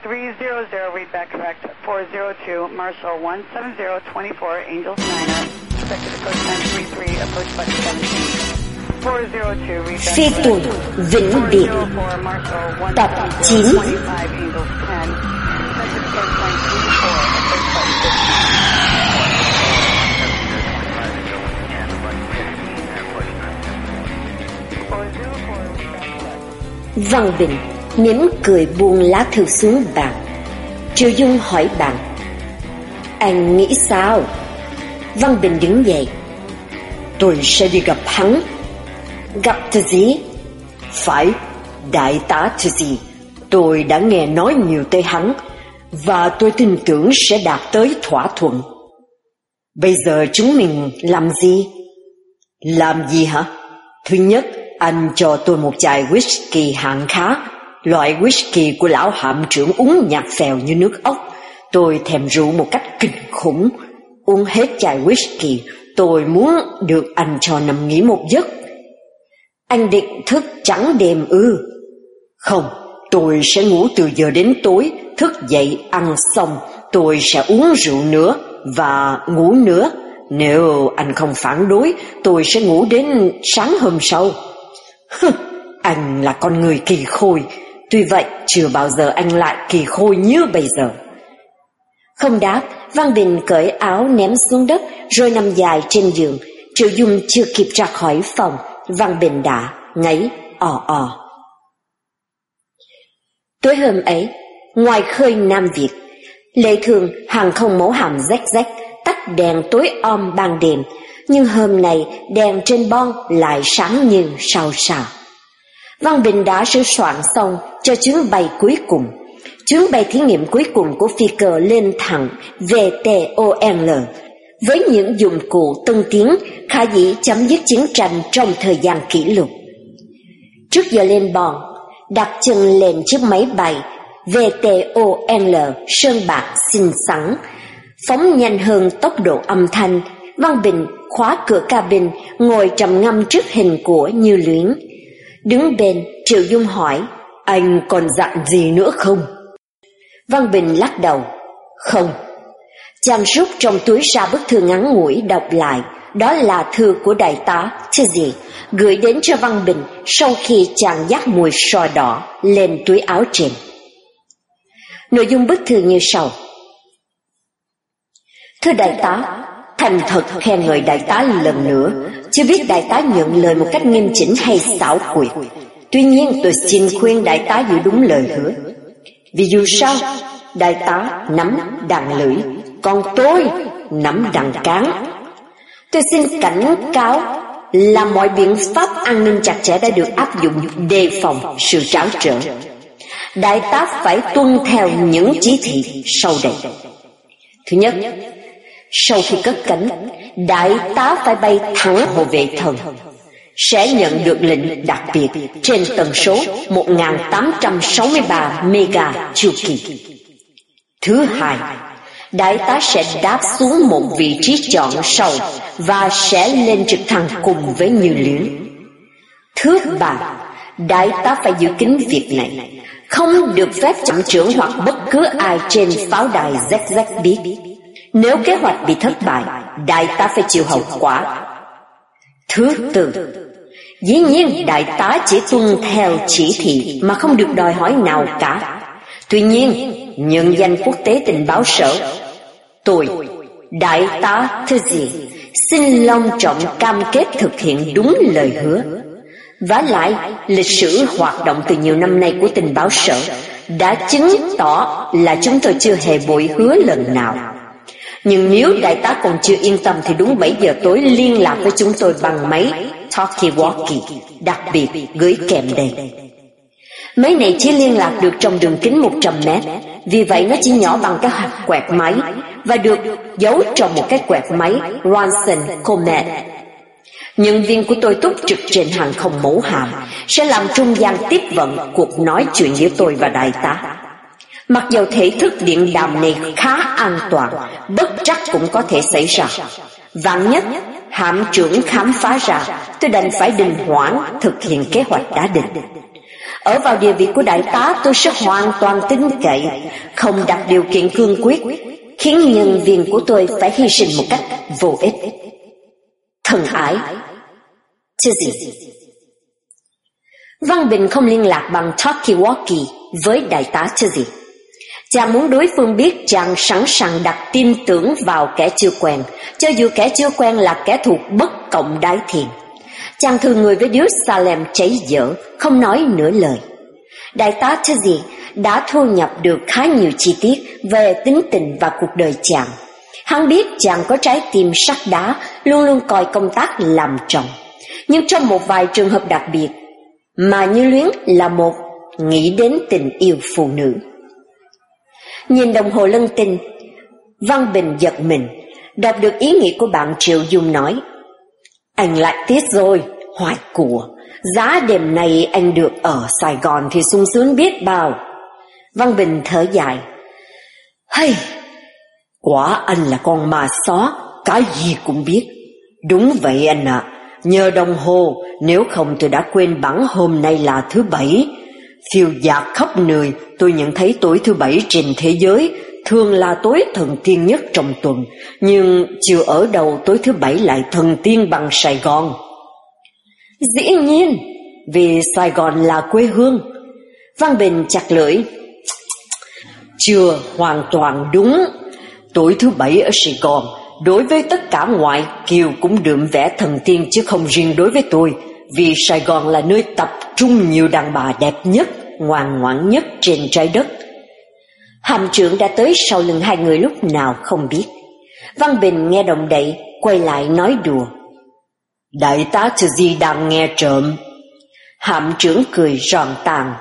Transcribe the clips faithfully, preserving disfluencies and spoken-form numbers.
three zero zero, read back correct, four zero two, Marshall one seven zero two four, Angels Niner, expected approach nine three three, approach button seventeen. four zero two, read back Phi tùng vĩnh biệt tập chín. Văn Bình mỉm cười buông lá thư xuống bàn. Triệu Dung hỏi bạn: anh nghĩ sao? Văn Bình đứng dậy: tôi sẽ đi gặp hắn. Gặp thứ gì? Phải, đại tá thứ gì. Tôi đã nghe nói nhiều tới hắn, và tôi tin tưởng sẽ đạt tới thỏa thuận. Bây giờ chúng mình làm gì? Làm gì hả? Thứ nhất, anh cho tôi một chai whisky hạng khá, loại whisky của lão hạm trưởng uống nhạt phèo như nước ốc. Tôi thèm rượu một cách kinh khủng. Uống hết chai whisky, tôi muốn được anh cho nằm nghỉ một giấc. Anh định thức trắng đêm ư? Không, tôi sẽ ngủ từ giờ đến tối. Thức dậy ăn xong, tôi sẽ uống rượu nữa và ngủ nữa. Nếu anh không phản đối, tôi sẽ ngủ đến sáng hôm sau. Anh là con người kỳ khôi. Tuy vậy, chưa bao giờ anh lại kỳ khôi như bây giờ. Không đáp, Văn Bình cởi áo ném xuống đất rồi nằm dài trên giường. Triệu Dung chưa kịp ra khỏi phòng, Văn Bình đã ngáy ò ò. Tối hôm ấy, ngoài khơi Nam Việt, lệ thường hàng không mẫu hạm rách rách tắt đèn tối om ban đêm, nhưng hôm nay đèn trên bon lại sáng như sao sao. Văn Bình đã sửa soạn xong cho chuyến bay cuối cùng. Chuyến bay thí nghiệm cuối cùng của phi cơ lên thẳng vê tê o lờ với những dụng cụ tân tiến khả dĩ chấm dứt chiến tranh trong thời gian kỷ lục. Trước giờ lên bon, đặt chân lên chiếc máy bay vê tê o lờ sơn bạc xinh xắn, phóng nhanh hơn tốc độ âm thanh. Văn Bình khóa cửa cabin, ngồi trầm ngâm trước hình của Như Luyến. Đứng bên, Triệu Dung hỏi: anh còn dặn gì nữa không? Văn Bình lắc đầu: không. Chàng rút trong túi ra bức thư ngắn ngủi đọc lại. Đó là thư của đại tá Tizzy gửi đến cho Văn Bình sau khi chàng dắt mùi sò đỏ lên túi áo trên. Nội dung bức thư như sau: thưa đại tá, thành thật khen ngợi đại tá lần nữa. Chưa biết đại tá nhận lời một cách nghiêm chỉnh hay xảo quyệt. Tuy nhiên tôi xin khuyên đại tá giữ đúng lời hứa. Vì dù sao, đại tá nắm đằng lưỡi, còn tôi nắm đằng cán. Tôi xin cảnh cáo là mọi biện pháp an ninh chặt chẽ đã được áp dụng đề phòng sự tráo trở. Đại tá phải tuân theo những chỉ thị sau đây. Thứ nhất, sau khi cất cánh, đại tá phải bay thẳng Hồ Vệ Thần, sẽ nhận được lệnh đặc biệt trên tần số một nghìn tám trăm sáu mươi ba mega chu kỳ. Thứ hai, đại tá sẽ đáp xuống một vị trí chọn sau và sẽ lên trực thăng cùng với Như Luyến. Thứ ba, đại tá phải giữ kín việc này, không được phép chậm trưởng hoặc bất cứ ai trên pháo đài zét zét biết. Nếu kế hoạch bị thất bại, đại tá phải chịu hậu quả. Thứ tư, dĩ nhiên đại tá chỉ tuân theo chỉ thị mà không được đòi hỏi nào cả. Tuy nhiên, nhân danh quốc tế tình báo sở, tôi, đại tá Tizzy, xin long trọng cam kết thực hiện đúng lời hứa. Vả lại, lịch sử hoạt động từ nhiều năm nay của tình báo sở đã chứng tỏ là chúng tôi chưa hề bội hứa lần nào. Nhưng nếu đại tá còn chưa yên tâm thì đúng bảy giờ tối liên lạc với chúng tôi bằng máy talkie-walkie, đặc biệt gửi kèm đây. Máy này chỉ liên lạc được trong đường kính một trăm mét, vì vậy nó chỉ nhỏ bằng cái hạt quẹt máy và được giấu trong một cái quẹt máy Ronson Comet. Nhân viên của tôi túc trực trên hàng không mẫu hạm sẽ làm trung gian tiếp vận cuộc nói chuyện giữa tôi và đại tá. Mặc dầu thể thức điện đàm này khá an toàn, bất trắc cũng có thể xảy ra. Vạn nhất, hạm trưởng khám phá ra, tôi đành phải đình hoãn thực hiện kế hoạch đã định. Ở vào địa vị của đại tá, tôi sẽ hoàn toàn tin cậy, không đặt điều kiện cương quyết, khiến nhân viên của tôi phải hy sinh một cách vô ích. Thân ái, Chizzy. Văn Bình không liên lạc bằng talkie-walkie với đại tá Chizzy. Chàng muốn đối phương biết chàng sẵn sàng đặt tin tưởng vào kẻ chưa quen, cho dù kẻ chưa quen là kẻ thù bất cộng đái thiện. Chàng thường người với điếu Salem cháy dở, không nói nửa lời. Đại tá Chizzy đã thu nhập được khá nhiều chi tiết về tính tình và cuộc đời chàng. Hắn biết chàng có trái tim sắt đá, luôn luôn coi công tác làm trọng. Nhưng trong một vài trường hợp đặc biệt, mà Như Luyến là một, nghĩ đến tình yêu phụ nữ. Nhìn đồng hồ lân tinh, Văn Bình giật mình, đọc được ý nghĩ của bạn Triệu Dung nói: anh lại tiếc rồi, hoài của. Giá đêm nay anh được ở Sài Gòn thì sung sướng biết bao. Văn Bình thở dài: hay, quả anh là con ma xó, cái gì cũng biết. Đúng vậy anh ạ, à, nhờ đồng hồ, nếu không tôi đã quên bẵng hôm nay là thứ bảy. Phiêu dạt khắp nơi, tôi nhận thấy tối thứ bảy trên thế giới thường là tối thần tiên nhất trong tuần, nhưng chưa ở đâu tối thứ bảy lại thần tiên bằng Sài Gòn. Dĩ nhiên, vì Sài Gòn là quê hương. Văn Bình chặt lưỡi: chưa hoàn toàn đúng. Tối thứ bảy ở Sài Gòn, đối với tất cả ngoại kiều cũng đượm vẻ thần tiên, chứ không riêng đối với tôi, vì Sài Gòn là nơi tập trung nhiều đàn bà đẹp nhất, ngoan ngoãn nhất trên trái đất. Hàm trưởng đã tới sau lưng hai người lúc nào không biết. Văn Bình nghe động đậy, quay lại nói đùa: đại tá Chizzy đang nghe trộm. Hàm trưởng cười giòn tàn: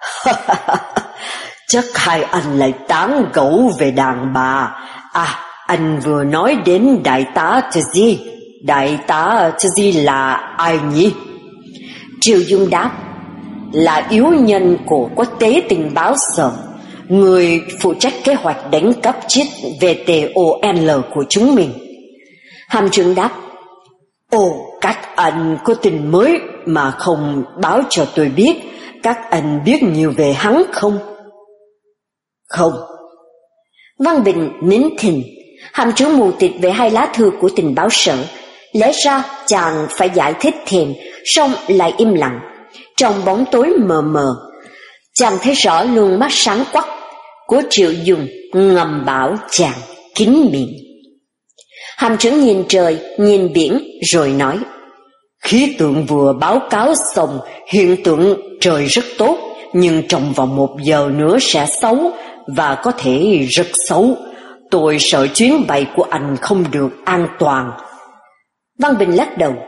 chắc hai anh lại tán gẫu về đàn bà. À, anh vừa nói đến đại tá Chizzy. Đại tá Chizzy là ai nhỉ? Triệu Dung đáp: là yếu nhân của quốc tế tình báo sở, người phụ trách kế hoạch đánh cắp chiếc vê tê o lờ của chúng mình. Hàm trưởng đáp: ồ, các anh có tin mới mà không báo cho tôi biết. Các anh biết nhiều về hắn không? Không. Văn Bình nín thinh. Hàm trưởng mù tịt về hai lá thư của tình báo sở. Lẽ ra chàng phải giải thích thêm, song lại im lặng. Trong bóng tối mờ mờ, chàng thấy rõ luồng mắt sáng quắc của Triệu Dung ngầm bảo chàng kín miệng. Hàm trưởng nhìn trời, nhìn biển rồi nói: khí tượng vừa báo cáo xong, hiện tượng trời rất tốt, nhưng trong vòng một giờ nữa sẽ xấu, và có thể rất xấu. Tôi sợ chuyến bay của anh không được an toàn. Văn Bình lắc đầu: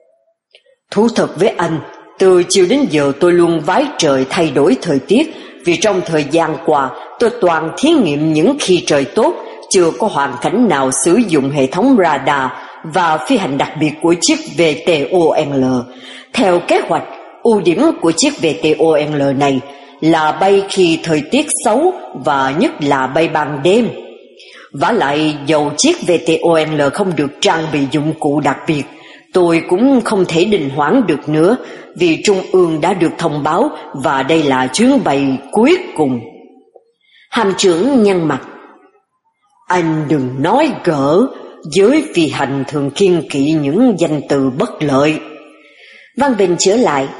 thú thật với anh, từ chiều đến giờ tôi luôn vái trời thay đổi thời tiết, vì trong thời gian qua tôi toàn thí nghiệm những khi trời tốt, chưa có hoàn cảnh nào sử dụng hệ thống radar và phi hành đặc biệt của chiếc vê tê o lờ. Theo kế hoạch, ưu điểm của chiếc vê tê o lờ này là bay khi thời tiết xấu và nhất là bay ban đêm. Vả lại, dầu chiếc vê tê o lờ không được trang bị dụng cụ đặc biệt, tôi cũng không thể đình hoãn được nữa, vì Trung ương đã được thông báo và đây là chuyến bay cuối cùng. Hàm trưởng nhăn mặt: anh đừng nói gỡ, giới phi hành thường kiêng kỵ những danh từ bất lợi. Văn Bình chữa lại: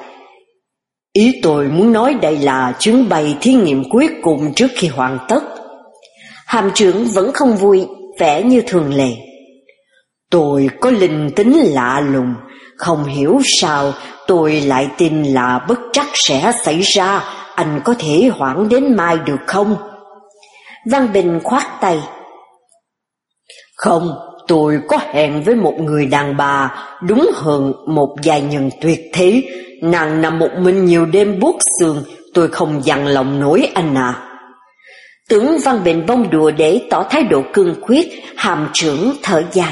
ý tôi muốn nói đây là chuyến bay thí nghiệm cuối cùng trước khi hoàn tất. Hàm trưởng vẫn không vui, vẻ như thường lệ: tôi có linh tính lạ lùng, không hiểu sao tôi lại tin là bất trắc sẽ xảy ra, anh có thể hoãn đến mai được không? Văn Bình khoát tay: không, tôi có hẹn với một người đàn bà, đúng hơn một giai nhân tuyệt thế. Nàng nằm một mình nhiều đêm buốt xương, tôi không dằn lòng nổi anh à. Tưởng Văn Bình bông đùa để tỏ thái độ cương quyết, hàm trưởng thở dài: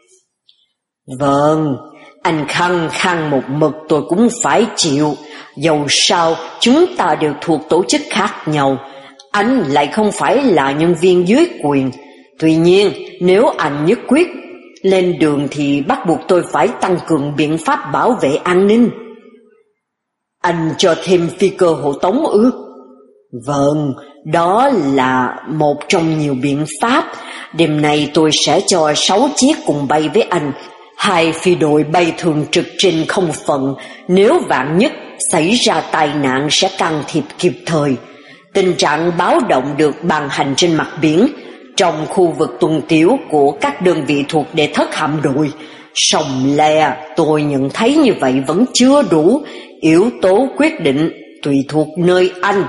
vâng, anh khăng khăng một mực tôi cũng phải chịu. Dầu sao chúng ta đều thuộc tổ chức khác nhau, anh lại không phải là nhân viên dưới quyền. Tuy nhiên, nếu anh nhất quyết lên đường thì bắt buộc tôi phải tăng cường biện pháp bảo vệ an ninh. Anh cho thêm phi cơ hộ tống ư? Vâng, đó là một trong nhiều biện pháp. Đêm nay tôi sẽ cho sáu chiếc cùng bay với anh. Hai phi đội bay thường trực trên không phận. Nếu vạn nhất xảy ra tai nạn sẽ can thiệp kịp thời. Tình trạng báo động được ban hành trên mặt biển trong khu vực tuần tiễu của các đơn vị thuộc đệ thất hạm đội. Song lè, tôi nhận thấy như vậy vẫn chưa đủ. Yếu tố quyết định tùy thuộc nơi anh.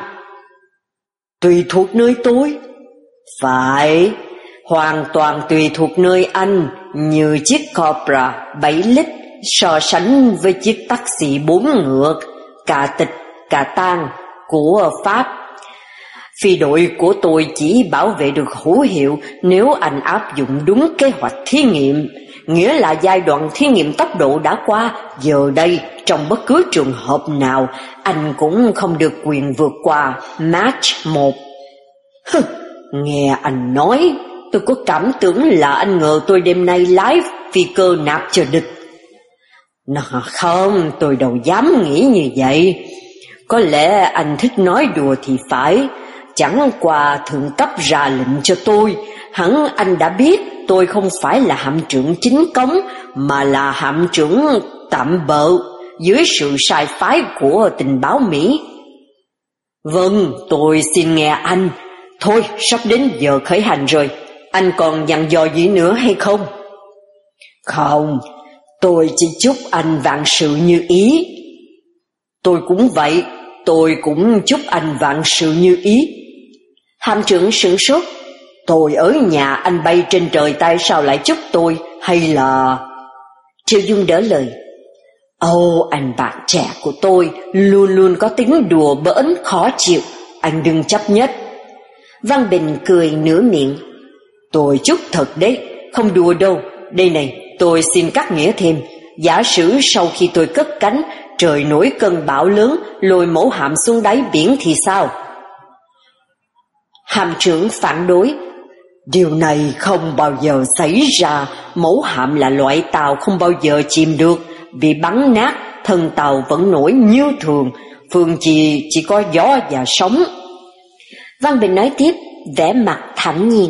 Tùy thuộc nơi tôi? Phải, hoàn toàn tùy thuộc nơi anh, như chiếc Cobra bảy lít so sánh với chiếc taxi bốn ngựa, cả tịch cả tang của Pháp. Phi đội của tôi chỉ bảo vệ được hữu hiệu nếu anh áp dụng đúng kế hoạch thí nghiệm, nghĩa là giai đoạn thí nghiệm tốc độ đã qua. Giờ đây, trong bất cứ trường hợp nào, anh cũng không được quyền vượt qua Mach một. Hừ, nghe anh nói, tôi có cảm tưởng là anh ngờ tôi đêm nay lái phi cơ nạp cho địch. Nó không, tôi đâu dám nghĩ như vậy. Có lẽ anh thích nói đùa thì phải. Chẳng qua thượng cấp ra lệnh cho tôi. Hẳn anh đã biết tôi không phải là hạm trưởng chính cống, mà là hạm trưởng tạm bợ dưới sự sai phái của tình báo Mỹ. Vâng, tôi xin nghe anh. Thôi, sắp đến giờ khởi hành rồi. Anh còn dặn dò gì nữa hay không? Không, tôi chỉ chúc anh vạn sự như ý. Tôi cũng vậy, tôi cũng chúc anh vạn sự như ý. Hạm trưởng sửng sốt. Tôi ở nhà, anh bay trên trời, tại sao lại chúc tôi? Hay là... Triệu Dung đỡ lời. Ồ, anh bạn trẻ của tôi luôn luôn có tính đùa bỡn khó chịu. Anh đừng chấp nhất. Văn Bình cười nửa miệng. Tôi chúc thật đấy, không đùa đâu. Đây này, tôi xin cắt nghĩa thêm. Giả sử sau khi tôi cất cánh, trời nổi cơn bão lớn, lôi mẫu hạm xuống đáy biển thì sao? Hạm trưởng phản đối. Điều này không bao giờ xảy ra. Mẫu hạm là loại tàu không bao giờ chìm được. Bị bắn nát, thân tàu vẫn nổi như thường. Phương Trì chỉ có gió và sóng. Văn Bình nói tiếp, vẻ mặt thản nhiên.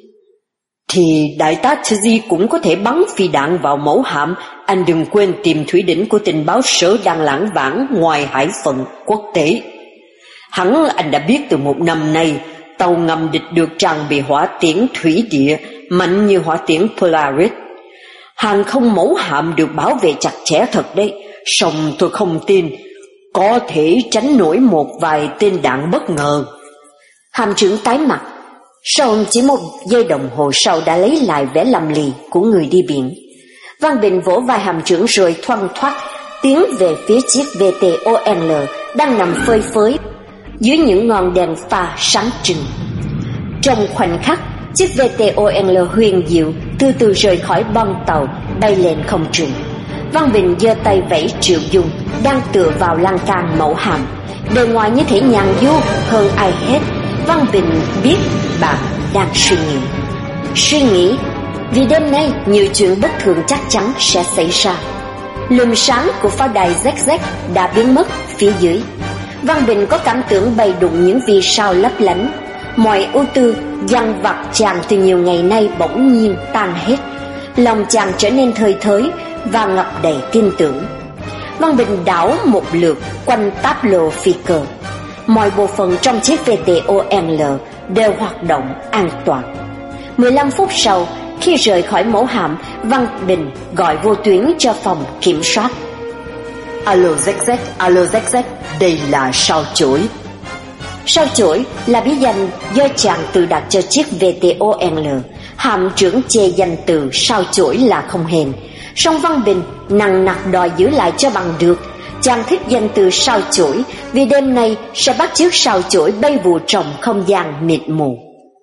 Thì đại tá Tzi cũng có thể bắn phi đạn vào mẫu hạm. Anh đừng quên tìm thủy đỉnh của tình báo sở đang lãng vãng ngoài hải phận quốc tế. Hẳn anh đã biết từ một năm nay, tàu ngầm địch được trang bị hỏa tiễn thủy địa mạnh như hỏa tiễn Polaris. Hàng không mẫu hạm được bảo vệ chặt chẽ thật đấy. Song tôi không tin có thể tránh nổi một vài tên đạn bất ngờ. Hạm trưởng tái mặt. Sau chỉ một giây đồng hồ sau đã lấy lại vẻ lầm lì của người đi biển. Văn Bình vỗ vai hạm trưởng rồi thoăn thoắt tiến về phía chiếc vê tê o lờ đang nằm phơi phới dưới những ngọn đèn pha sáng trưng. Trong khoảnh khắc, chiếc vê tê o lờ huyền diệu từ từ rời khỏi bong tàu, bay lên không trung. Văn Bình giơ tay vẫy Triệu Dung đang tựa vào lan can mẫu hạm. Bề ngoài như thể nhàn du hơn ai hết. Văn Bình biết bạn đang suy nghĩ. Suy nghĩ vì đêm nay nhiều chuyện bất thường chắc chắn sẽ xảy ra. Lùm sáng của pháo đài Z Z đã biến mất phía dưới. Văn Bình có cảm tưởng bay đụng những vì sao lấp lánh. Mọi ưu tư dằn vặt chàng từ nhiều ngày nay bỗng nhiên tan hết. Lòng chàng trở nên thơi thới và ngập đầy tin tưởng. Văn Bình đảo một lượt quanh táp lô phi cơ. Mọi bộ phận trong chiếc vê tê o lờ đều hoạt động an toàn. mười lăm phút sau, khi rời khỏi mẫu hạm, Văn Bình gọi vô tuyến cho phòng kiểm soát. Alo Z Z, alo Z Z, đây là Sao Chổi. Sao Chổi là bí danh do chàng tự đặt cho chiếc vê tê o lờ. Hạm trưởng chê danh từ Sao Chổi là không hèn. Song Văn Bình nằng nặc đòi giữ lại cho bằng được. Chàng thích danh từ Sao Chổi vì đêm nay sẽ bắt chước sao chổi bay vụ trong không gian mịt mù.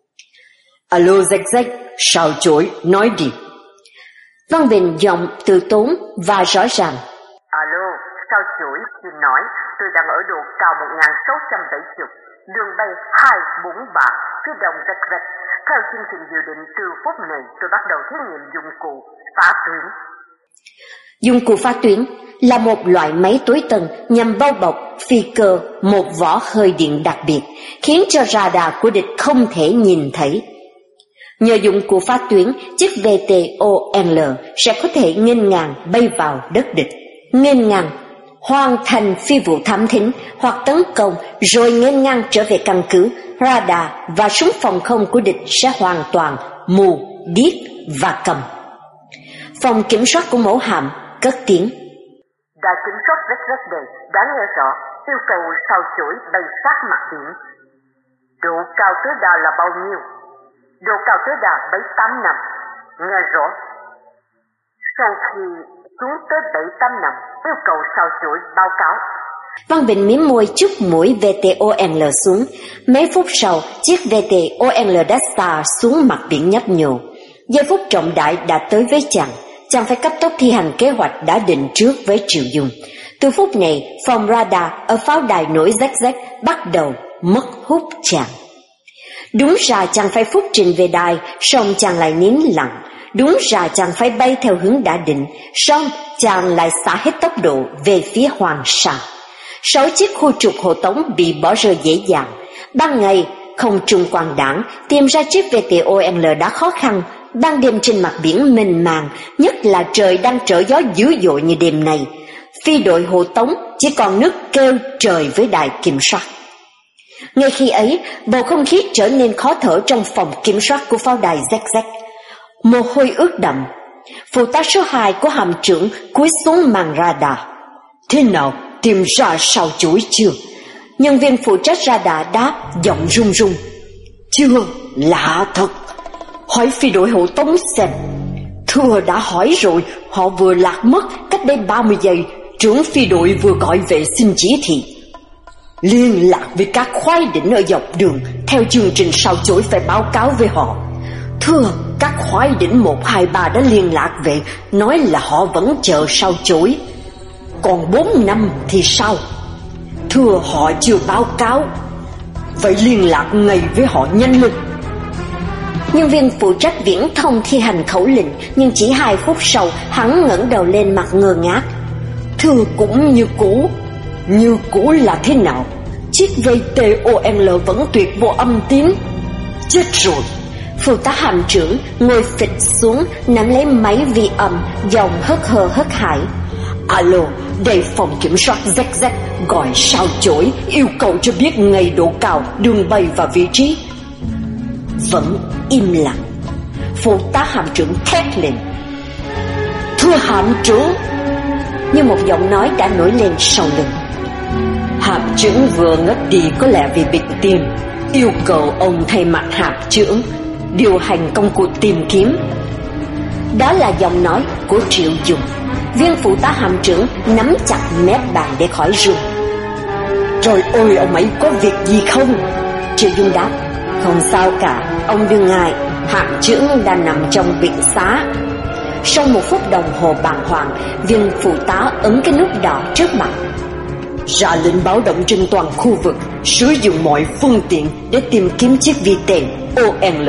Alo Z Z, Sao Chổi, nói đi. Văn Bình giọng từ tốn và rõ ràng. Alo, Sao Chổi, xin nói, tôi đang ở độ cao một nghìn sáu trăm bảy mươi, đường bay hai bốn ba, phía đông Z Z. Theo chương trình dự định từ phút này tôi bắt đầu thí nghiệm dụng cụ phá tuyến. Dụng cụ phá tuyến là một loại máy tối tân nhằm bao bọc phi cơ một vỏ hơi điện đặc biệt, khiến cho radar của địch không thể nhìn thấy. Nhờ dụng cụ phá tuyến, chiếc vê tê o en sẽ có thể nghênh ngang bay vào đất địch, nghênh ngang hoàn thành phi vụ thám thính hoặc tấn công, rồi nghênh ngang trở về căn cứ. Radar và súng phòng không của địch sẽ hoàn toàn mù, điếc và câm. Phòng kiểm soát của mẫu hạm cất tiếng: Đài kiểm soát rất rất đầy, đã nghe rõ, yêu cầu sao chổi bay sát mặt biển. Độ cao tối đa là bao nhiêu? Độ cao tối đa bảy tám năm. Nghe rõ. Sau khi xuống tới bảy tám năm, yêu cầu sao chổi báo cáo. Văn Bình mím môi chúc mũi vê tê o en xuống. Mấy phút sau, chiếc vê tê o en đã xà xuống mặt biển nhấp nhô. Giây phút trọng đại đã tới với chàng. Chàng phải cấp tốc thi hành kế hoạch đã định trước với Triệu Dung. Từ phút này, phòng radar ở pháo đài nổi rách rách bắt đầu mất hút chàng. Đúng ra chàng phải phúc trình về đài, song chàng lại nín lặng. Đúng ra chàng phải bay theo hướng đã định, song chàng lại xả hết tốc độ về phía Hoàng Sa. Sáu chiếc khu trục hộ tống bị bỏ rơi dễ dàng. Ban ngày, không trung quang đảng tìm ra chiếc vê tê o en đã khó khăn. Ban đêm trên mặt biển mênh màng, nhất là trời đang trở gió dữ dội như đêm nay, phi đội hộ tống chỉ còn nước kêu trời với đài kiểm soát. Ngay khi ấy, bầu không khí trở nên khó thở trong phòng kiểm soát của pháo đài rách rách. Mồ hôi ướt đậm. Phụ tá số hai của hạm trưởng cúi xuống màn radar. Thế nào, tìm ra sao chổi chưa? Nhân viên phụ trách radar đáp giọng run run. Chưa, lạ thật. Hỏi phi đội hộ tống xem. Thưa đã hỏi rồi, họ vừa lạc mất cách đây ba mươi giây. Trưởng phi đội vừa gọi về xin chỉ thị. Liên lạc với các khoái đỉnh ở dọc đường, theo chương trình sao chổi phải báo cáo với họ. Thưa, các khoái đỉnh một hai ba đã liên lạc về, nói là họ vẫn chờ sao chổi. Còn bốn năm thì sao? Thưa, họ chưa báo cáo. Vậy liên lạc ngay với họ nhanh lên. Nhân viên phụ trách viễn thông thi hành khẩu lệnh, nhưng chỉ hai phút sau hắn ngẩng đầu lên mặt ngơ ngác. Thưa, cũng như cũ. Như cũ là thế nào? Chiếc vê tê o en vẫn tuyệt vô âm tín. Chết rồi. Phụ tá hạm trưởng ngồi phịch xuống, nắm lấy máy vi âm, giọng hớt hờ hớt hải. Alo, đây phòng kiểm soát rách rách, gọi sao chổi, yêu cầu cho biết ngày độ cao, đường bay và vị trí. Vẫn im lặng. Phụ tá hạm trưởng thét lên. Thưa hạm trưởng. Như một giọng nói đã nổi lên sau lưng. Hạm trưởng vừa ngất đi có lẽ vì bị tim, yêu cầu ông thay mặt hạm trưởng điều hành công cuộc tìm kiếm. Đó là giọng nói của Triệu Dung. Viên phụ tá hạm trưởng nắm chặt mép bàn để khỏi run. Trời ơi, ông ấy có việc gì không? Triệu Dung đáp. Không sao cả, ông đừng ngại, hạm trưởng đang nằm trong bệnh xá. Sau một phút đồng hồ bàng hoàng, viên phụ tá ấn cái nút đỏ trước mặt. Ra lệnh báo động trên toàn khu vực, sử dụng mọi phương tiện để tìm kiếm chiếc vê tê o en.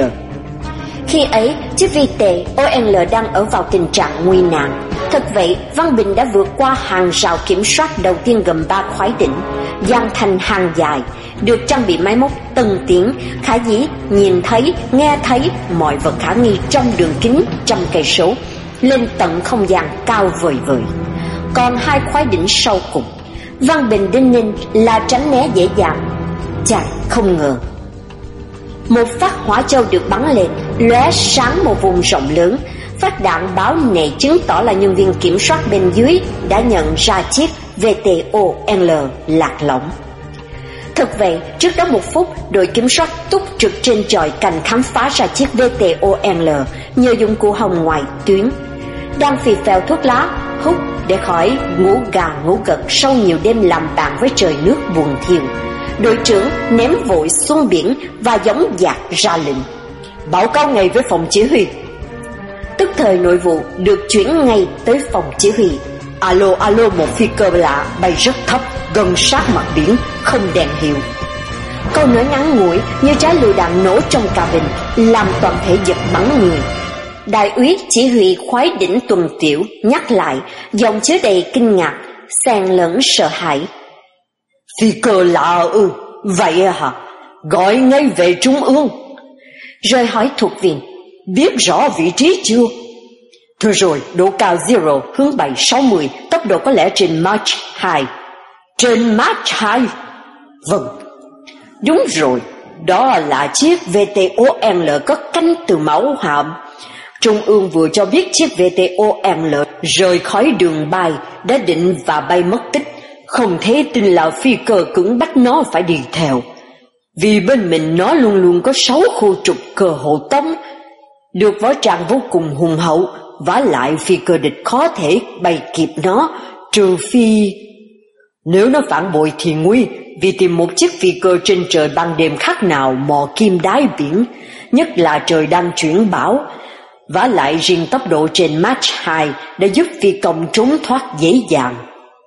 Khi ấy, chiếc vê tê o en đang ở vào tình trạng nguy nạn. Thật vậy, Văn Bình đã vượt qua hàng rào kiểm soát đầu tiên gồm ba khoái đỉnh, dàn thành hàng dài, được trang bị máy móc tân tiến, khả dĩ nhìn thấy, nghe thấy mọi vật khả nghi trong đường kính trăm cây số, lên tận không gian cao vời vời. Còn hai khoái đỉnh sau cùng, Văn Bình đinh ninh là tránh né dễ dàng. Chàng không ngờ một phát hỏa châu được bắn lên, lóe sáng một vùng rộng lớn. Phát đạn báo này chứng tỏ là nhân viên kiểm soát bên dưới đã nhận ra chiếc vê tê o en lạc lõng. Thực vậy, trước đó một phút, đội kiểm soát túc trực trên chòi cành khám phá ra chiếc vê tê o en nhờ dụng cụ hồng ngoại tuyến. Đang phì phèo thuốc lá, hút để khỏi ngủ gà ngủ gật sau nhiều đêm làm bạn với trời nước buồn thiêu. Đội trưởng ném vội xuống biển và giống dạc ra lệnh. Báo cáo ngay với phòng chỉ huy. Tức thời nội vụ được chuyển ngay tới phòng chỉ huy. Alo alo, một phi cơ lạ bay rất thấp, gần sát mặt biển, không đèn hiệu. Câu nói ngắn ngủi như trái lựu đạn nổ trong cabin, làm toàn thể giật bắn người. Đại úy chỉ huy khoái đỉnh Tuần Tiểu nhắc lại, giọng chứa đầy kinh ngạc, xen lẫn sợ hãi. Phi cơ lạ ư? Vậy hả? Gọi ngay về trung ương. Rồi hỏi thuộc viên, biết rõ vị trí chưa? Thôi rồi, độ cao zero, hướng bảy sáu mươi, tốc độ có lẽ trên Mach hai. Trên Mach hai? Vâng. Đúng rồi, đó là chiếc vê tê o en lờ có cánh từ mẫu hạm. Trung ương vừa cho biết chiếc vê tê o en lờ rời khỏi đường bay, đã định và bay mất tích. Không thể tin là phi cơ cưỡng bắt nó phải đi theo. Vì bên mình nó luôn luôn có sáu khu trục cơ hộ tống, được võ trang vô cùng hùng hậu, vả lại phi cơ địch khó thể bay kịp nó, trừ phi... Nếu nó phản bội thì nguy, vì tìm một chiếc phi cơ trên trời ban đêm khác nào mò kim đáy biển, nhất là trời đang chuyển bão. Vả lại riêng tốc độ trên Mach hai đã giúp phi công trốn thoát dễ dàng.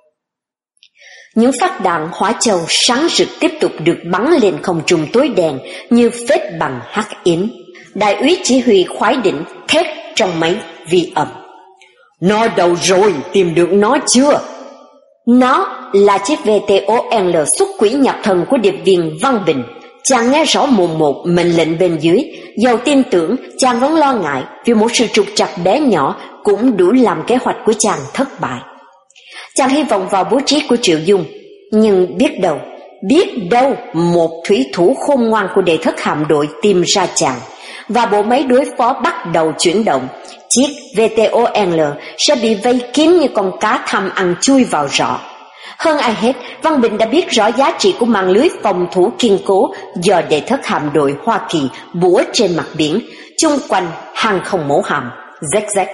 Những phát đạn hỏa châu sáng rực tiếp tục được bắn lên không trung tối đen như phết bằng hắc yến. Đại úy chỉ huy khoái đỉnh thét trong máy vi âm. Nó đâu rồi, tìm được nó chưa? Nó là chiếc vê tê o en lờ xuất quỹ nhập thần của điệp viên Văn Bình. Chàng nghe rõ mồn một mệnh lệnh bên dưới, dầu tin tưởng chàng vẫn lo ngại vì một sự trục trặc bé nhỏ cũng đủ làm kế hoạch của chàng thất bại. Chàng hy vọng vào bố trí của Triệu Dung, nhưng biết đâu, biết đâu một thủy thủ khôn ngoan của đệ thất hạm đội tìm ra chàng, và bộ máy đối phó bắt đầu chuyển động. Chiếc vê tê o en lờ sẽ bị vây kín như con cá tham ăn chui vào rọ. Hơn ai hết, Văn Bình đã biết rõ giá trị của mạng lưới phòng thủ kiên cố do đệ thất hạm đội Hoa Kỳ bủa trên mặt biển, chung quanh hàng không mẫu hạm zét zét.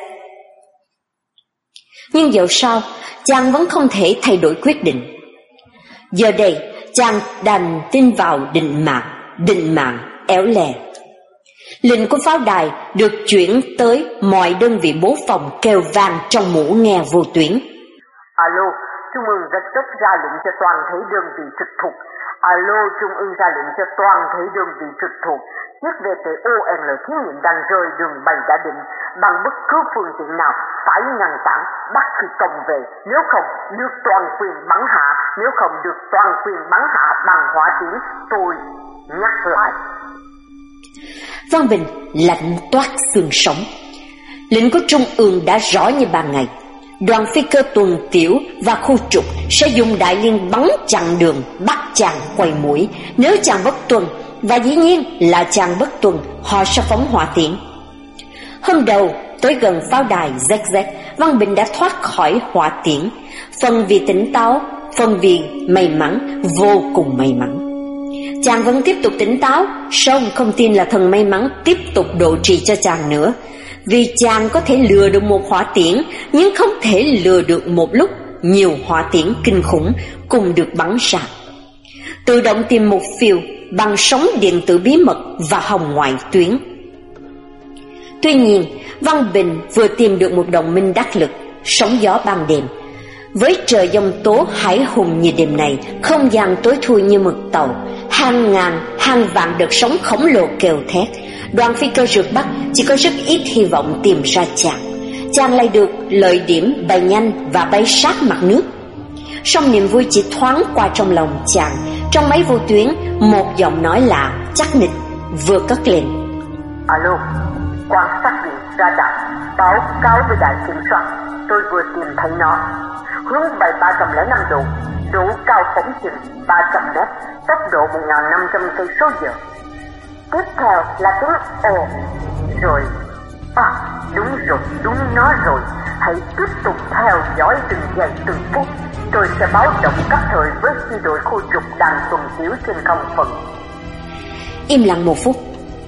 Nhưng dẫu sao, chàng vẫn không thể thay đổi quyết định. Giờ đây, chàng đành tin vào định mạng, định mạng éo le. Lệnh của pháo đài được chuyển tới mọi đơn vị bố phòng kêu vang trong mũ nghe vô tuyến. Alo, Trung ương rất rất ra lệnh cho toàn thể đơn vị trực thuộc. Alo, Trung ương ra lệnh cho toàn thể đơn vị trực thuộc. Chiếc vê tê o en lờ thí nghiệm đang rơi đường bay đã định, bằng bất cứ phương tiện nào phải ngăn cản, bắt phi công về. Nếu không được toàn quyền bắn hạ, nếu không được toàn quyền bắn hạ bằng hỏa tiễn. Tôi nhắc lại. Văn Bình lạnh toát xương sống. Lệnh của Trung ương đã rõ như ban ngày. Đoàn phi cơ Tuần Tiểu và khu trục sẽ dùng đại liên bắn chặn đường, bắt chàng quay mũi. Nếu chàng bất tuân, và dĩ nhiên là chàng bất tuân, họ sẽ phóng hỏa tiễn. Hôm đầu tới gần pháo đài zét zét, Văn Bình đã thoát khỏi hỏa tiễn, phần vì tỉnh táo, phần vì may mắn, vô cùng may mắn. Chàng vẫn tiếp tục tỉnh táo, song không tin là thần may mắn tiếp tục độ trì cho chàng nữa. Vì chàng có thể lừa được một hỏa tiễn, nhưng không thể lừa được một lúc nhiều hỏa tiễn kinh khủng cùng được bắn ra. Tự động tìm mục tiêu bằng sóng điện tử bí mật và hồng ngoại tuyến. Tuy nhiên, Văn Bình vừa tìm được một đồng minh đắc lực, sóng gió ban đêm. Với trời giông tố hải hùng như đêm này, không gian tối thui như mực tàu, hàng ngàn, hàng vạn đợt sóng khổng lồ kêu thét. Đoàn phi cơ rượt Bắc chỉ có rất ít hy vọng tìm ra chàng. Chàng lại được lợi điểm bay nhanh và bay sát mặt nước. Song niềm vui chỉ thoáng qua trong lòng chàng. Trong máy vô tuyến, một giọng nói lạ, chắc nịch vừa cất lên. Alo, quan sát viên radar, báo cáo với đài kiểm soát. Tôi vừa tìm thấy nó. Hướng bay ba trăm lẻ năm độ, độ cao phóng chừng ba trăm mét, tốc độ một nghìn năm trăm cây số giờ. Tiếp theo là tiếng ồ. Rồi, à, đúng rồi, đúng nó rồi. Hãy tiếp tục theo dõi từng giây từng phút. Tôi sẽ báo động cấp thời với phi đội khu trục đang tuần tiễu trên không phận. Im lặng một phút.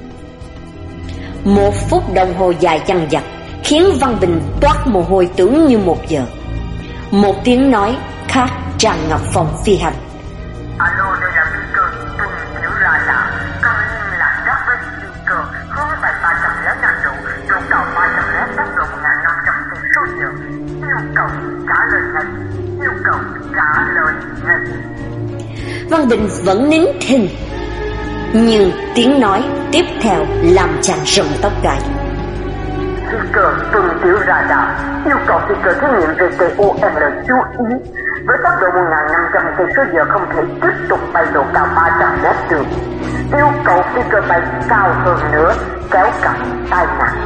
Một phút đồng hồ dài dằng dặc khiến Văn Bình toát mồ hôi tưởng như một giờ. Một tiếng nói khác tràn ngập phòng phi hành. Alo, đây là phi cơ tuần tiễu radar. Cần liên lạc đáp với phi cơ hướng bay ba trăm lẻ năm độ, độ cao ba trăm mét, tốc độ một nghìn năm trăm cây số giờ. Yêu cầu trả lời ngay. Yêu cầu trả lời ngay. Văn Bình vẫn nín thinh, nhưng tiếng nói tiếp theo làm chàng rợn tóc gáy. Phi Ficker tuần tiểu radar, yêu cầu Ficker thí nghiệm vê tê o en lờ chú ý. Với tốc độ một nghìn năm trăm cây số giờ không thể tiếp tục bay độ cao ba trăm mét được. Yêu cầu Ficker bay cao hơn nữa, kéo cặp tai nạn.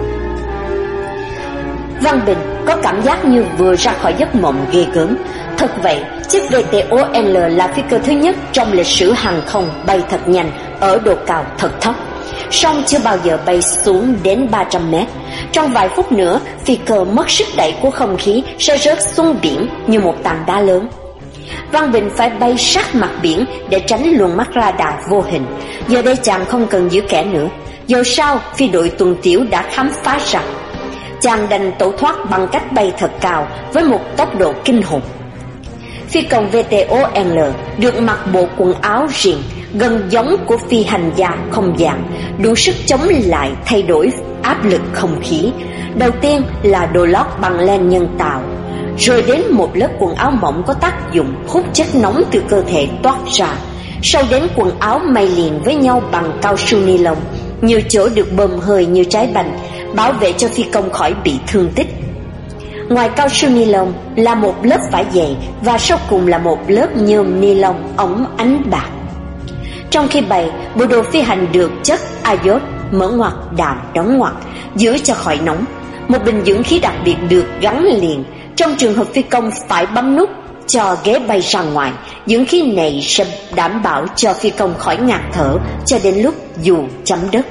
Văn Bình có cảm giác như vừa ra khỏi giấc mộng ghê gớm. Thật vậy, chiếc vê tê o en lờ là phi cơ thứ nhất trong lịch sử hàng không bay thật nhanh ở độ cao thật thấp, song chưa bao giờ bay xuống đến ba trăm mét. Trong vài phút nữa, phi cơ mất sức đẩy của không khí sẽ rớt xuống biển như một tảng đá lớn. Văn Bình phải bay sát mặt biển để tránh luồng mắt radar vô hình. Giờ đây chàng không cần giữ kẻ nữa. Giờ sau, phi đội tuần tiểu đã khám phá ra. Chàng đành tẩu thoát bằng cách bay thật cao với một tốc độ kinh khủng. Phi công vê tê o en lờ được mặc bộ quần áo riêng gần giống của phi hành gia không gian, đủ sức chống lại thay đổi áp lực không khí. Đầu tiên là đồ lót bằng len nhân tạo, rồi đến một lớp quần áo mỏng có tác dụng hút chất nóng từ cơ thể toát ra. Sau đến quần áo may liền với nhau bằng cao su ni lông, nhiều chỗ được bơm hơi như trái banh, bảo vệ cho phi công khỏi bị thương tích. Ngoài cao su ni lông là một lớp vải dày và sau cùng là một lớp nhôm ni lông ống ánh bạc. Trong khi bay, bộ đồ phi hành được chất azot mở ngoặt đàm đóng ngoặt, giữ cho khỏi nóng. Một bình dưỡng khí đặc biệt được gắn liền. Trong trường hợp phi công phải bấm nút cho ghế bay ra ngoài, dưỡng khí này sẽ đảm bảo cho phi công khỏi ngạt thở cho đến lúc dù chấm đất.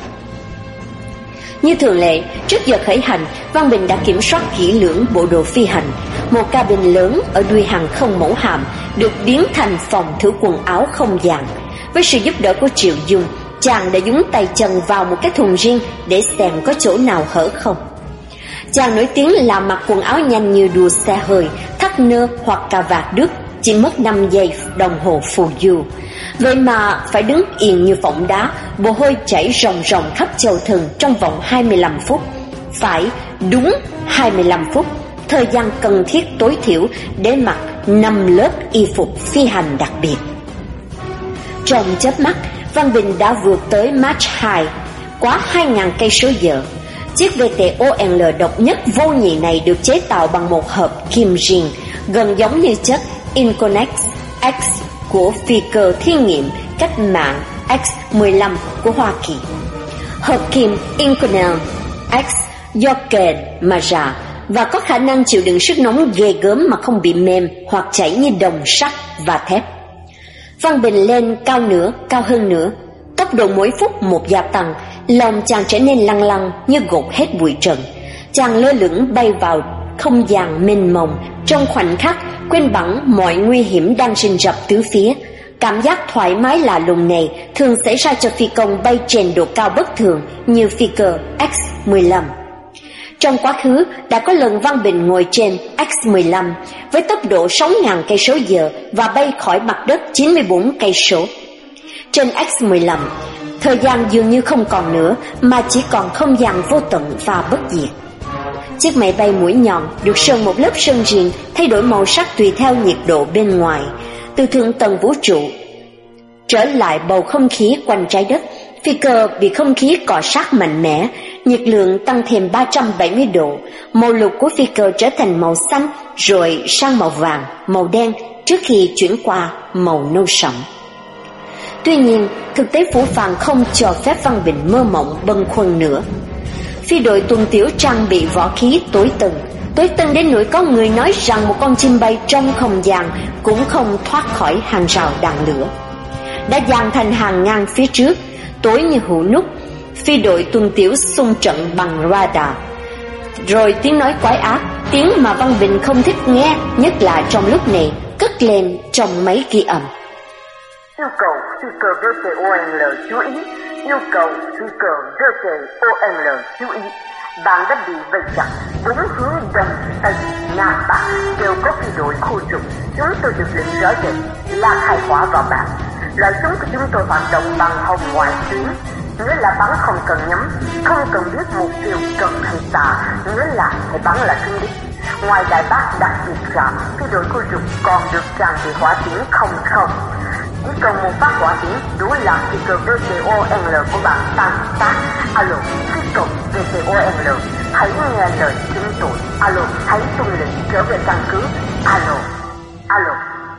Như thường lệ, trước giờ khởi hành, Văn Bình đã kiểm soát kỹ lưỡng bộ đồ phi hành. Một cabin lớn ở đuôi hàng không mẫu hạm được biến thành phòng thử quần áo không gian. Với sự giúp đỡ của Triệu Dung, chàng đã nhúng tay chân vào một cái thùng riêng để xem có chỗ nào hở không. Chàng nổi tiếng là mặc quần áo nhanh như đua xe hơi, thắt nơ hoặc cà vạt đứt, chỉ mất năm giây đồng hồ phù du. Vậy mà phải đứng yên như phỏng đá, mồ hôi chảy ròng ròng khắp châu thân trong vòng hai mươi lăm phút. Phải đúng hai mươi lăm phút, thời gian cần thiết tối thiểu để mặc năm lớp y phục phi hành đặc biệt. Trong chớp mắt, Văn Bình đã vượt tới Mach hai, quá hai nghìn cây số giờ. Chiếc vê tê o en lờ độc nhất vô nhị này được chế tạo bằng một hợp kim riêng, gần giống như chất Inconex X của phi cơ thí nghiệm cách mạng X mười lăm của Hoa Kỳ. Hợp kim Inconel X do kền mà ra và có khả năng chịu đựng sức nóng ghê gớm mà không bị mềm hoặc chảy như đồng sắt và thép. Văn Bình lên cao nữa, cao hơn nữa. Tốc độ mỗi phút một gia tăng, lòng chàng trở nên lăng lăng như gột hết bụi trần. Chàng lơ lửng bay vào không gian mênh mông, trong khoảnh khắc quên bẵng mọi nguy hiểm đang rình rập tứ phía. Cảm giác thoải mái lạ lùng này thường xảy ra cho phi công bay trên độ cao bất thường như phi cơ X mười lăm. Trong quá khứ đã có lần Văn Bình ngồi trên X mười lăm với tốc độ sáu nghìn cây số giờ và bay khỏi mặt đất chín mươi bốn cây số. Trên X mười lăm, thời gian dường như không còn nữa mà chỉ còn không gian vô tận và bất diệt. Chiếc máy bay mũi nhọn được sơn một lớp sơn riêng, thay đổi màu sắc tùy theo nhiệt độ bên ngoài. Từ thượng tầng vũ trụ trở lại bầu không khí quanh trái đất, phi cơ bị không khí cọ sát mạnh mẽ, nhiệt lượng tăng thêm ba trăm bảy mươi độ, màu lục của phi cơ trở thành màu xanh rồi sang màu vàng, màu đen trước khi chuyển qua màu nâu sẫm. Tuy nhiên, thực tế phũ phàng không cho phép Văn Bình mơ mộng bâng khuâng nữa. Phi đội tuần tiểu trang bị võ khí tối tân, tối tân đến nỗi có người nói rằng một con chim bay trong không gian cũng không thoát khỏi hàng rào đạn lửa. Đã dàn thành hàng ngang phía trước, tối như hũ nút, phi đội tuần tiểu xung trận bằng radar. Rồi tiếng nói quái ác, tiếng mà Văn Bình không thích nghe, nhất là trong lúc này, cất lên trong máy ghi âm. Yêu cầu phi cơ vê tê o en lờ chú ý. Yêu cầu phi cơ vê tê o en lờ chú ý. Bạn đã bị vây chặt đúng hướng đông tây nam bắc, đều có phi đội khu trục. Chúng tôi được lệnh rõ rệt là khai hỏa vào bạn. Loại súng của chúng tôi hoạt động bằng hồng ngoại tuyến, nghĩa là bắn không cần nhắm, không cần biết mục tiêu gần hay xa, nghĩa là hãy bắn là trúng đích. Ngoài đại bác đặc biệt ra, phi đội khu trục còn được trang bị hỏa tiễn không không. Chỉ cần một phát hỏa tiễn đủ làm phi cơ vê tê o en lờ của bạn tan tác. Alo, phi công vê tê o en lờ, hãy nghe lời chúng tôi. Alo, hãy tuân lệnh trở về căn cứ. Alo, alo.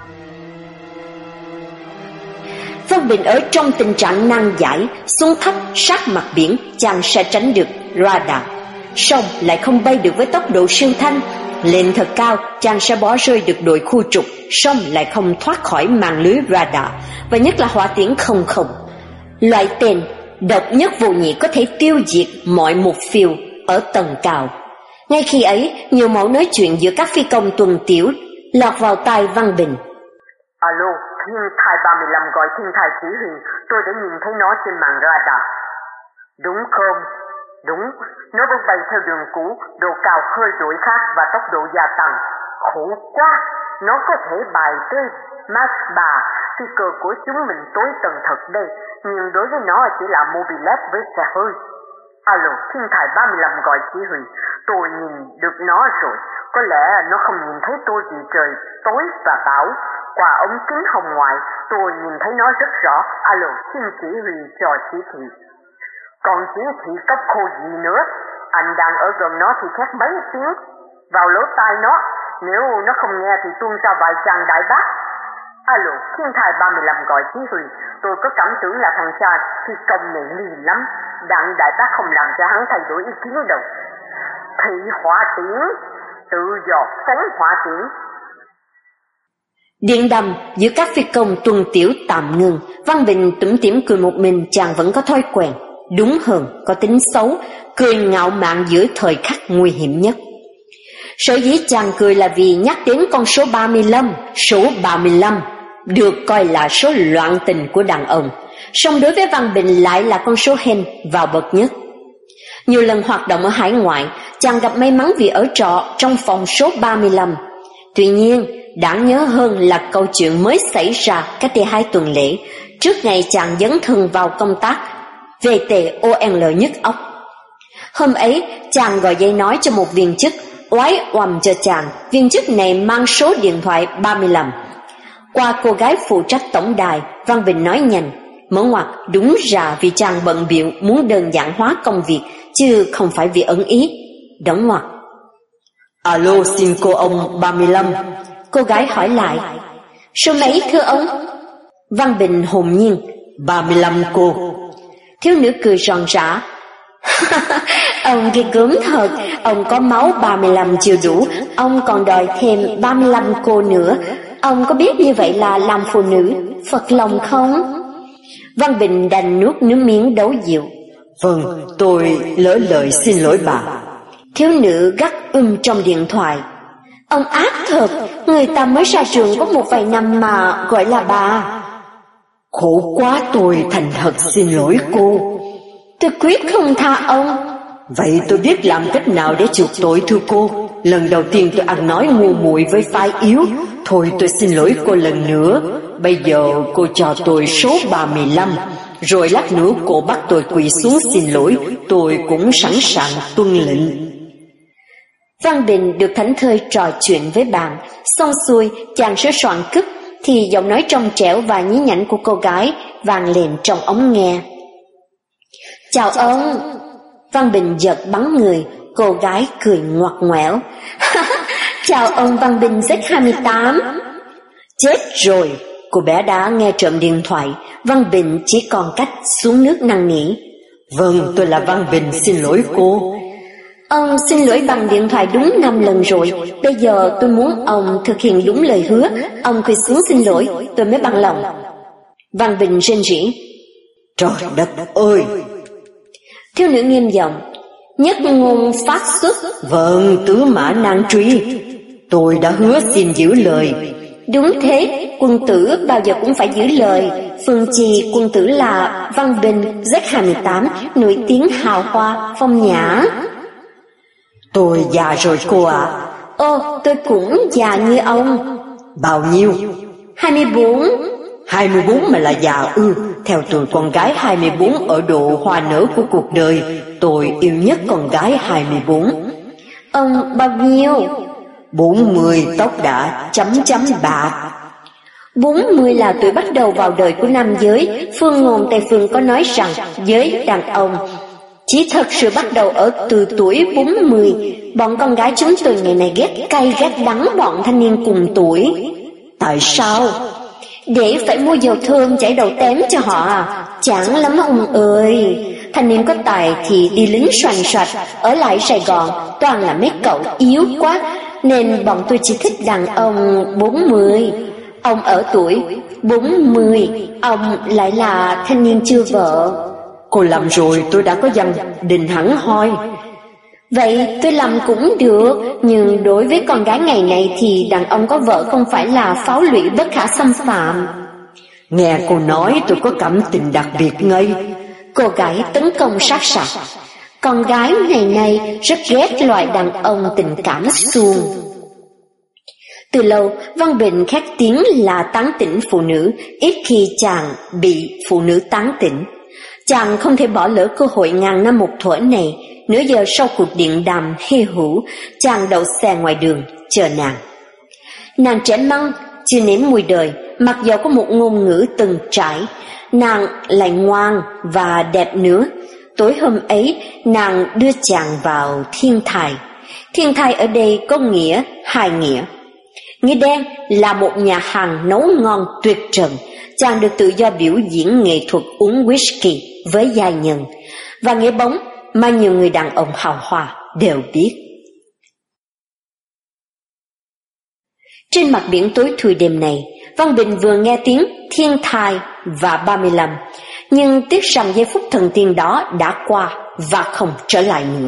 Văn Bình ở trong tình trạng nan giải, xuống thấp sát mặt biển, chàng sẽ tránh được radar, song lại không bay được với tốc độ siêu thanh. Lên thật cao, chàng sẽ bỏ rơi được đội khu trục, song lại không thoát khỏi màn lưới radar, và nhất là hỏa tiễn không không, loại tên độc nhất vô nhị có thể tiêu diệt mọi mục tiêu ở tầng cao. Ngay khi ấy, nhiều mẫu nói chuyện giữa các phi công tuần tiểu lọt vào tai Văn Bình. Alo, Thiên Thai ba mươi lăm gọi Thiên Thai chỉ huy, tôi đã nhìn thấy nó trên màn radar. Đúng không? Đúng, nó vẫn bay theo đường cũ, độ cao hơi đổi khác và tốc độ gia tăng. Khổ quá, nó có thể bài tới Mach ba, phi cơ của chúng mình tối tần thật đây, nhưng đối với nó chỉ là mobilet với xe hơi. Alo, Thiên Thai ba mươi lăm gọi chỉ huy, tôi nhìn được nó rồi, có lẽ nó không nhìn thấy tôi vì trời tối và bão. Qua ống kính hồng ngoại, tôi nhìn thấy nó rất rõ. Alo, xin chỉ huy cho chỉ thị. Còn chỉ thị cấp khô gì nữa? Anh đang ở gần nó thì khét mấy tiếng vào lỗ tai nó. Nếu nó không nghe thì tuôn ra vài tràng đại bác. Alo, Thiên Thai ba mươi lăm gọi chỉ huy. Tôi có cảm tưởng là thằng cha phi công này lì lắm. Đặng đại bác không làm cho hắn thay đổi ý kiến đâu. Thị hỏa tiễn, tự do phóng hỏa tiễn. Điện đàm giữa các phi công tuần tiểu tạm ngừng. Văn Bình tủm tỉm cười một mình, chàng vẫn có thói quen, đúng hơn có tính xấu, cười ngạo mạn giữa thời khắc nguy hiểm nhất. Sở dĩ chàng cười là vì nhắc đến con số ba mươi lăm. Số ba mươi lăm được coi là số loạn tình của đàn ông, song đối với Văn Bình lại là con số hên vào bậc nhất. Nhiều lần hoạt động ở hải ngoại, chàng gặp may mắn vì ở trọ trong phòng số ba mươi lăm. Tuy nhiên, đáng nhớ hơn là câu chuyện mới xảy ra cách đây hai tuần lễ, trước ngày chàng dấn thân vào công tác vê tê o lờ nhức óc. Hôm ấy, chàng gọi dây nói cho một viên chức, oái oăm cho chàng. Viên chức này mang số điện thoại ba mươi lăm. Qua cô gái phụ trách tổng đài, Văn Bình nói nhanh, mở ngoặt đúng ra vì chàng bận bịu muốn đơn giản hóa công việc, chứ không phải vì ẩn ý. Đóng ngoặt. Alo, xin cô ông ba mươi lăm. Cô gái hỏi lại, số mấy thưa ông? Văn Bình hồn nhiên, ba mươi lăm cô. Thiếu nữ cười ròn rã, ông ghê gớm thật, ông có máu ba mươi lăm chưa đủ, ông còn đòi thêm ba mươi lăm cô nữa. Ông có biết như vậy là làm phụ nữ phật lòng không? Văn Bình đành nuốt nước miếng đấu dịu. Vâng, tôi lỡ lời xin lỗi bà. Thiếu nữ gắt um trong điện thoại, ông ác thật, người ta mới ra trường có một vài năm mà gọi là bà. Khổ quá, tôi thành thật xin lỗi cô. Tôi quyết không tha ông. Vậy tôi biết làm cách nào để chuộc tội thưa cô. Lần đầu tiên tôi ăn nói ngu muội với phái yếu. Thôi tôi xin lỗi cô lần nữa. Bây giờ cô cho tôi số ba mươi lăm. Rồi lát nữa cô bắt tôi quỳ xuống xin lỗi, tôi cũng sẵn sàng tuân lệnh. Văn Bình được thảnh thơi trò chuyện với bạn. Xong xuôi, chàng sửa soạn cúp thì giọng nói trong trẻo và nhí nhảnh của cô gái vang lên trong ống nghe. Chào ông. Văn Bình giật bắn người. Cô gái cười ngoặt ngoẻo. Chào ông Văn Bình Z hai mươi tám. Chết rồi, cô bé đã nghe trộm điện thoại. Văn Bình chỉ còn cách xuống nước năn nỉ. Vâng, tôi là Văn Bình, xin lỗi cô. Ông xin lỗi bằng điện thoại đúng năm lần rồi. Bây giờ tôi muốn ông thực hiện đúng lời hứa. Ông quỳ xuống xin lỗi, tôi mới bằng lòng. Văn Bình rên rỉ. Trời đất ơi. Thiếu nữ nghiêm giọng, nhất ngôn phát xuất. Vâng, tứ mã nan truy. Tôi đã hứa xin giữ lời. Đúng thế, quân tử bao giờ cũng phải giữ lời. Phương chi quân tử là Văn Bình Z hai mươi tám, nổi tiếng hào hoa, phong nhã. Tôi già rồi cô ạ. À. Ô, tôi cũng già như ông. Bao nhiêu? hai mươi bốn. hai mươi bốn mà là già ư? Theo tôi, con gái hai mươi bốn ở độ hoa nở của cuộc đời. Tôi yêu nhất con gái hai mươi bốn. Ông bao nhiêu? bốn mươi, tóc đã chấm chấm bạc. bốn mươi là tuổi bắt đầu vào đời của nam giới. Phương ngôn Tây Phương có nói rằng giới đàn ông Chỉ thật sự bắt đầu ở từ tuổi bốn mươi, bọn con gái chúng tôi ngày này ghét cay ghét đắng bọn thanh niên cùng tuổi. Tại sao? Để phải mua dầu thơm chảy đầu tém cho họ à? Chán lắm ông ơi. Thanh niên có tài thì đi lính xoành xoạch, ở lại Sài Gòn toàn là mấy cậu yếu quá, nên bọn tôi chỉ thích đàn ông bốn mươi. Ông ở tuổi bốn mươi, ông lại là thanh niên chưa vợ. Cô làm rồi, tôi đã có gia đình hẳn hoi. Vậy tôi làm cũng được, nhưng đối với con gái ngày này thì đàn ông có vợ không phải là pháo lụy bất khả xâm phạm. Nghe cô nói tôi có cảm tình đặc biệt ngay. Cô gái tấn công sát sạt. Con gái ngày nay rất ghét loại đàn ông tình cảm suông. Từ lâu, Văn Bình khét tiếng là tán tỉnh phụ nữ, ít khi chàng bị phụ nữ tán tỉnh. Chàng không thể bỏ lỡ cơ hội ngàn năm một thuở này. Nửa giờ sau cuộc điện đàm hy hữu, chàng đậu xe ngoài đường chờ nàng. Nàng trẻ măng, chưa nếm mùi đời, mặc dầu có một ngôn ngữ từng trải, nàng lại ngoan và đẹp nữa. Tối hôm ấy, nàng đưa chàng vào thiên thai. Thiên thai ở đây có nghĩa hai nghĩa. Nghĩa đen là một nhà hàng nấu ngon tuyệt trần, chàng được tự do biểu diễn nghệ thuật uống whisky với giai nhân. Và nghĩa bóng mà nhiều người đàn ông hào hoa đều biết. Trên mặt biển tối thui đêm này, Văn Bình vừa nghe tiếng thiên thai và ba mươi lăm, nhưng tiếc rằng giây phút thần tiên đó đã qua và không trở lại nữa.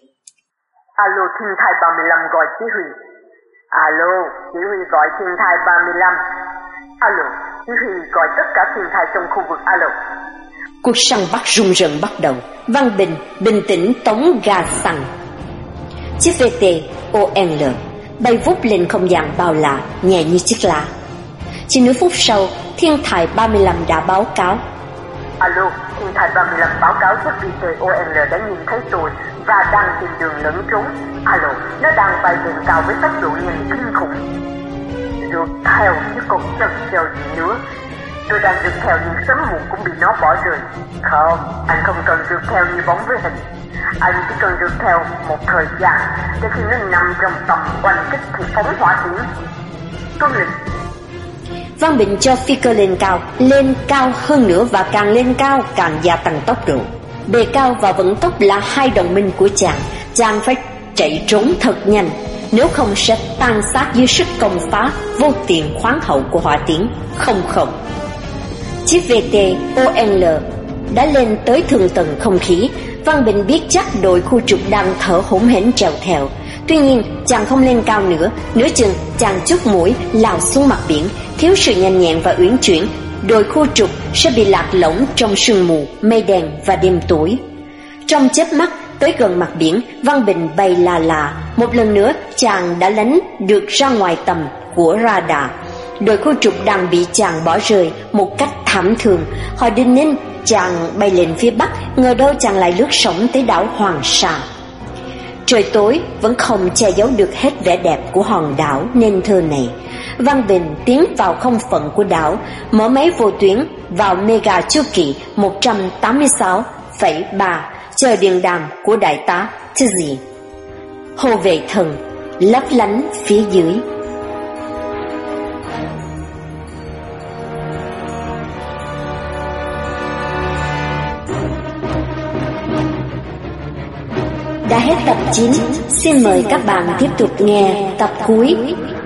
Alo, thiên thai ba mươi lăm gọi chỉ huy. Alo, chỉ huy gọi thiên thai ba mươi lăm. Alo, chỉ huy gọi tất cả thiên thai trong khu vực. Alo. Cuộc săn bắt rùng rợn bắt đầu. Văn Bình bình tĩnh tống ga xăng. Chiếc vê tê O N L bay vút lên không gian bao la, nhẹ như chiếc lá. Chỉ nửa phút sau, thiên thai ba mươi lăm đã báo cáo. Alo, thiên thai ba mươi lăm báo cáo chiếc vê tê O N L đã nhìn thấy tôi và đang tìm đường lẫn trốn. Alo, nó đang bay lên cao với tốc độ nhanh kinh khủng. Rượt theo chứ còn chân treo gì nữa. Tôi đang rượt theo nhưng sớm muộn cũng bị nó bỏ rơi. Không, anh không cần rượt theo như bóng với hình. Anh chỉ cần rượt theo một thời gian, để khi nó nằm trong tầm oanh kích thì phóng hỏa tiễn. Tuân lệnh. Văn Bình cho phi cơ lên cao, lên cao hơn nữa và càng lên cao càng gia tăng tốc độ. Bề cao và vận tốc là hai đồng minh của chàng. Chàng phải chạy trốn thật nhanh, nếu không sẽ tan xác dưới sức công phá vô tiền khoáng hậu của hỏa tiễn không không. Chiếc vê tê O N L đã lên tới thượng tầng không khí. Văn Bình biết chắc đội khu trục đang thở hổn hển trèo theo. Tuy nhiên chàng không lên cao nữa. Nửa chừng chàng chốt mũi lao xuống mặt biển. Thiếu sự nhanh nhẹn và uyển chuyển, đội khu trục sẽ bị lạc lõng trong sương mù, mây đen và đêm tối. Trong chớp mắt tới gần mặt biển, Văn Bình bay la là. Một lần nữa chàng đã lánh được ra ngoài tầm của radar. Đội khu trục đang bị chàng bỏ rơi một cách thảm thương. Họ đinh ninh chàng bay lên phía bắc, ngờ đâu chàng lại lướt sóng tới đảo Hoàng Sa. Trời tối vẫn không che giấu được hết vẻ đẹp của hòn đảo nên thơ này. Văn Bình tiến vào không phận của đảo, mở máy vô tuyến vào mega chu kỳ một trăm tám mươi sáu phẩy ba, chờ điện đàm của đại tá Tizzy. Hồ vệ thần lấp lánh phía dưới. Đã hết tập chín, xin mời các bạn tiếp tục nghe tập cuối.